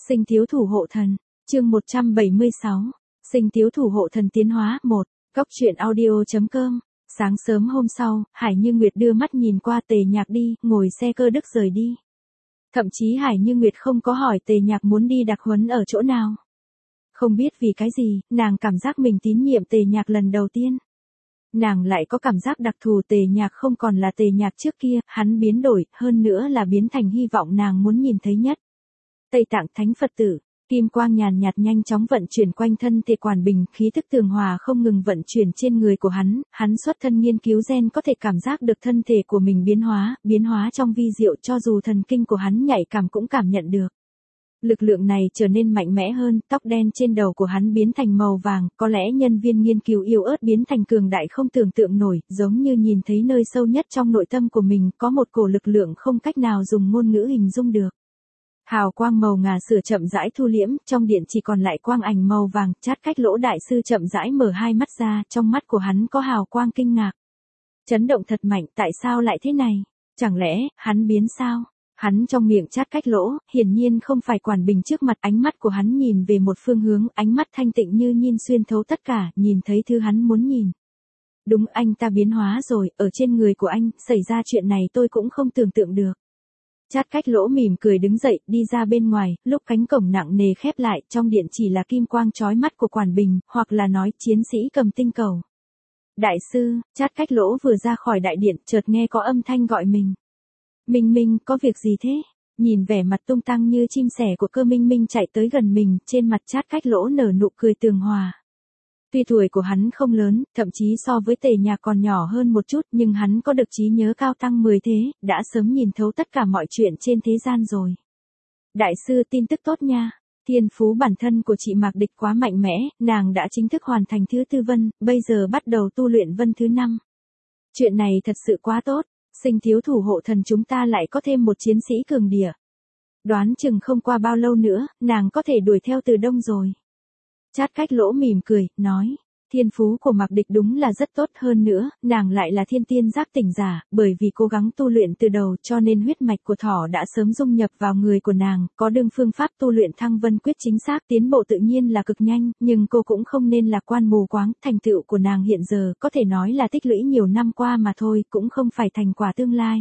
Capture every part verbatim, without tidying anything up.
Sinh thiếu thủ hộ thần, chương một trăm bảy mươi sáu, sinh thiếu thủ hộ thần tiến hóa một, góc truyện audio.com. Sáng sớm hôm sau, Hải Như Nguyệt đưa mắt nhìn qua Tề Nhạc đi, ngồi xe cơ đức rời đi. Thậm chí Hải Như Nguyệt không có hỏi Tề Nhạc muốn đi đặc huấn ở chỗ nào. Không biết vì cái gì, nàng cảm giác mình tín nhiệm Tề Nhạc lần đầu tiên. Nàng lại có cảm giác đặc thù Tề Nhạc không còn là Tề Nhạc trước kia, hắn biến đổi, hơn nữa là biến thành hy vọng nàng muốn nhìn thấy nhất. Tây Tạng Thánh Phật tử, kim quang nhàn nhạt nhanh chóng vận chuyển quanh thân thể Quản Bình, khí tức tường hòa không ngừng vận chuyển trên người của hắn, hắn xuất thân nghiên cứu gen có thể cảm giác được thân thể của mình biến hóa, biến hóa trong vi diệu cho dù thần kinh của hắn nhạy cảm cũng cảm nhận được. Lực lượng này trở nên mạnh mẽ hơn, tóc đen trên đầu của hắn biến thành màu vàng, có lẽ nhân viên nghiên cứu yếu ớt biến thành cường đại không tưởng tượng nổi, giống như nhìn thấy nơi sâu nhất trong nội tâm của mình, có một cổ lực lượng không cách nào dùng ngôn ngữ hình dung được. Hào quang màu ngà sữa chậm rãi thu liễm, trong điện chỉ còn lại quang ảnh màu vàng, Chát Cách Lỗ đại sư chậm rãi mở hai mắt ra, trong mắt của hắn có hào quang kinh ngạc. Chấn động thật mạnh, tại sao lại thế này? Chẳng lẽ, hắn biến sao? Hắn trong miệng Chát Cách Lỗ, hiển nhiên không phải Quản Bình trước mặt, ánh mắt của hắn nhìn về một phương hướng, ánh mắt thanh tịnh như nhìn xuyên thấu tất cả, nhìn thấy thứ hắn muốn nhìn. Đúng, anh ta biến hóa rồi, ở trên người của anh, xảy ra chuyện này tôi cũng không tưởng tượng được. Chát Cách Lỗ mỉm cười đứng dậy, đi ra bên ngoài, lúc cánh cổng nặng nề khép lại, trong điện chỉ là kim quang chói mắt của Quản Bình, hoặc là nói chiến sĩ cầm tinh cầu. Đại sư, Chát Cách Lỗ vừa ra khỏi đại điện, chợt nghe có âm thanh gọi mình. Minh Minh, có việc gì thế? Nhìn vẻ mặt tung tăng như chim sẻ của Cơ Minh Minh chạy tới gần mình, trên mặt Chát Cách Lỗ nở nụ cười tường hòa. Tuy tuổi của hắn không lớn, thậm chí so với Tề Nhạc còn nhỏ hơn một chút, nhưng hắn có được trí nhớ cao tăng mười thế, đã sớm nhìn thấu tất cả mọi chuyện trên thế gian rồi. Đại sư, tin tức tốt nha. Thiên phú bản thân của chị Mạc Địch quá mạnh mẽ, nàng đã chính thức hoàn thành thứ tư vân, bây giờ bắt đầu tu luyện vân thứ năm. Chuyện này thật sự quá tốt, sinh thiếu thủ hộ thần chúng ta lại có thêm một chiến sĩ cường địa. Đoán chừng không qua bao lâu nữa, nàng có thể đuổi theo Từ Đông rồi. Chát Cách Lỗ mỉm cười, nói, thiên phú của Mạc Địch đúng là rất tốt, hơn nữa, nàng lại là thiên tiên giác tỉnh giả, bởi vì cố gắng tu luyện từ đầu cho nên huyết mạch của thỏ đã sớm dung nhập vào người của nàng, có đương phương pháp tu luyện Thăng Vân Quyết chính xác, tiến bộ tự nhiên là cực nhanh, nhưng cô cũng không nên lạc quan mù quáng, thành tựu của nàng hiện giờ có thể nói là tích lũy nhiều năm qua mà thôi, cũng không phải thành quả tương lai.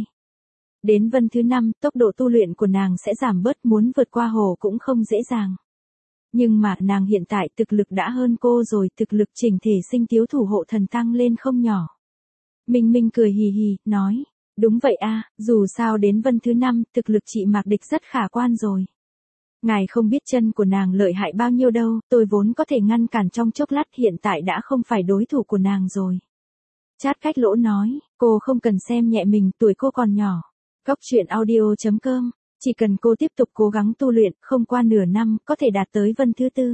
Đến vân thứ năm, tốc độ tu luyện của nàng sẽ giảm bớt, muốn vượt qua hồ cũng không dễ dàng. Nhưng mà nàng hiện tại thực lực đã hơn cô rồi, thực lực chỉnh thể sinh thiếu thủ hộ thần tăng lên không nhỏ. Minh Minh cười hì hì, nói, đúng vậy a, dù sao đến vân thứ năm, thực lực chị Mạc Địch rất khả quan rồi. Ngài không biết chân của nàng lợi hại bao nhiêu đâu, tôi vốn có thể ngăn cản trong chốc lát, hiện tại đã không phải đối thủ của nàng rồi. Chát Cách Lỗ nói, cô không cần xem nhẹ mình, tuổi cô còn nhỏ. Góc truyện audio.com. Chỉ cần cô tiếp tục cố gắng tu luyện, không qua nửa năm, có thể đạt tới vân thứ tư.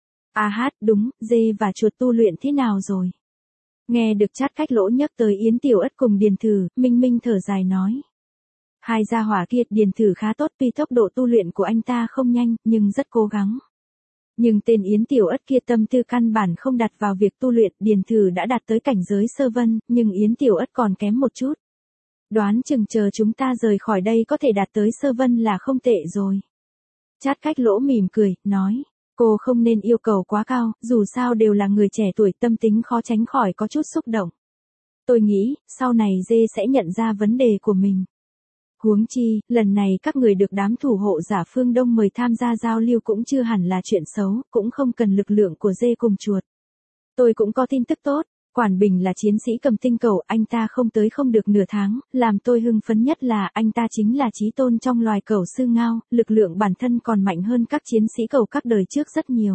À hát, đúng, dê và chuột tu luyện thế nào rồi? Nghe được Chát Cách Lỗ nhắc tới Yến Tiểu Ất cùng Điền Thử, Minh Minh thở dài nói. Hai gia hỏa kia, Điền Thử khá tốt, tuy tốc độ tu luyện của anh ta không nhanh, nhưng rất cố gắng. Nhưng tên Yến Tiểu Ất kia tâm tư căn bản không đặt vào việc tu luyện, Điền Thử đã đạt tới cảnh giới sơ vân, nhưng Yến Tiểu Ất còn kém một chút. Đoán chừng chờ chúng ta rời khỏi đây có thể đạt tới sơ vân là không tệ rồi. Chát Cách Lỗ mỉm cười, nói, cô không nên yêu cầu quá cao, dù sao đều là người trẻ tuổi, tâm tính khó tránh khỏi có chút xúc động. Tôi nghĩ, sau này dê sẽ nhận ra vấn đề của mình. Huống chi, lần này các người được đám thủ hộ giả phương Đông mời tham gia giao lưu cũng chưa hẳn là chuyện xấu, cũng không cần lực lượng của dê cùng chuột. Tôi cũng có tin tức tốt. Quản Bình là chiến sĩ cầm tinh cầu, anh ta không tới không được nửa tháng, làm tôi hưng phấn nhất là anh ta chính là chí tôn trong loài cẩu sư ngao, lực lượng bản thân còn mạnh hơn các chiến sĩ cầu các đời trước rất nhiều.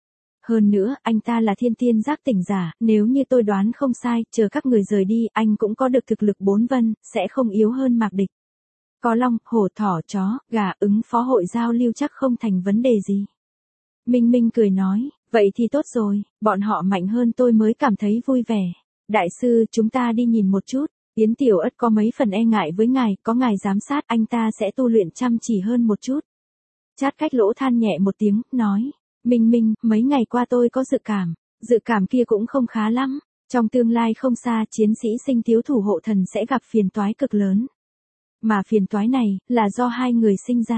Hơn nữa, anh ta là thiên tiên giác tỉnh giả, nếu như tôi đoán không sai, chờ các người rời đi, anh cũng có được thực lực bốn vân, sẽ không yếu hơn Mạc Địch. Có long, hổ, thỏ, chó, gà, ứng phó hội giao lưu chắc không thành vấn đề gì. Minh Minh cười nói, vậy thì tốt rồi, bọn họ mạnh hơn tôi mới cảm thấy vui vẻ. Đại sư, chúng ta đi nhìn một chút. Yến Tiểu Ất có mấy phần e ngại với ngài, có ngài giám sát anh ta sẽ tu luyện chăm chỉ hơn một chút. Chát Cách Lỗ than nhẹ một tiếng, nói, Minh Minh, mấy ngày qua tôi có dự cảm, dự cảm kia cũng không khá lắm. Trong tương lai không xa, chiến sĩ sinh thiếu thủ hộ thần sẽ gặp phiền toái cực lớn. Mà phiền toái này, là do hai người sinh ra.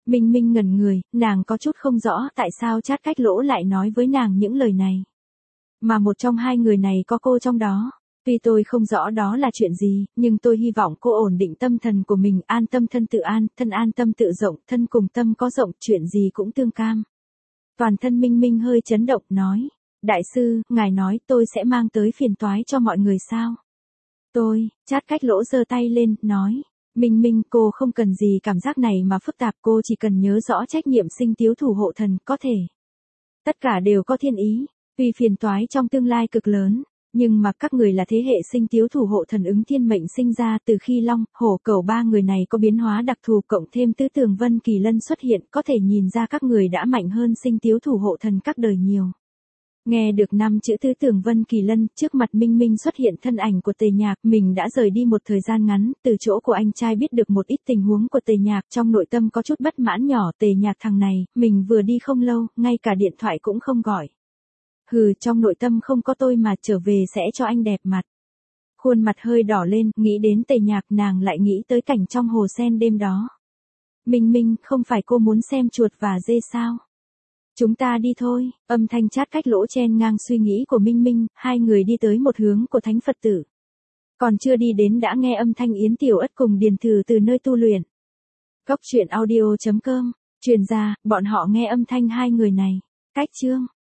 Minh Minh ngẩn người, nàng có chút không rõ tại sao Trát Cách Lỗ lại nói với nàng những lời này. Mà một trong hai người này có cô trong đó. Tuy tôi không rõ đó là chuyện gì, nhưng tôi hy vọng cô ổn định tâm thần của mình, an tâm thân tự an, thân an tâm tự rộng, thân cùng tâm có rộng, chuyện gì cũng tương cam. Toàn thân Minh Minh hơi chấn động, nói, đại sư, ngài nói tôi sẽ mang tới phiền toái cho mọi người sao? Tôi, Trát Cách Lỗ giơ tay lên, nói, Minh Minh, cô không cần gì cảm giác này mà phức tạp, cô chỉ cần nhớ rõ trách nhiệm sinh tiếu thủ hộ thần, có thể. Tất cả đều có thiên ý, vì phiền toái trong tương lai cực lớn. Nhưng mà các người là thế hệ sinh tiếu thủ hộ thần ứng thiên mệnh sinh ra từ khi Long, Hổ, Cẩu ba người này có biến hóa đặc thù cộng thêm tứ tường Vân Kỳ Lân xuất hiện, có thể nhìn ra các người đã mạnh hơn sinh tiếu thủ hộ thần các đời nhiều. Nghe được năm chữ tứ tường Vân Kỳ Lân, trước mặt Minh Minh xuất hiện thân ảnh của Tề Nhạc, mình đã rời đi một thời gian ngắn, từ chỗ của anh trai biết được một ít tình huống của Tề Nhạc, trong nội tâm có chút bất mãn nhỏ, Tề Nhạc thằng này, mình vừa đi không lâu, ngay cả điện thoại cũng không gọi. Hừ, trong nội tâm không có tôi mà trở về sẽ cho anh đẹp mặt. Khuôn mặt hơi đỏ lên, nghĩ đến Tề Nhạc, nàng lại nghĩ tới cảnh trong hồ sen đêm đó. Minh Minh, không phải cô muốn xem chuột và dê sao? Chúng ta đi thôi, âm thanh Trát Cách Lỗ chen ngang suy nghĩ của Minh Minh, hai người đi tới một hướng của thánh Phật tử. Còn chưa đi đến đã nghe âm thanh Yến Tiểu Ất cùng Điền Thử từ nơi tu luyện. Góc truyện audio chấm com, truyền ra, bọn họ nghe âm thanh hai người này. Cách chương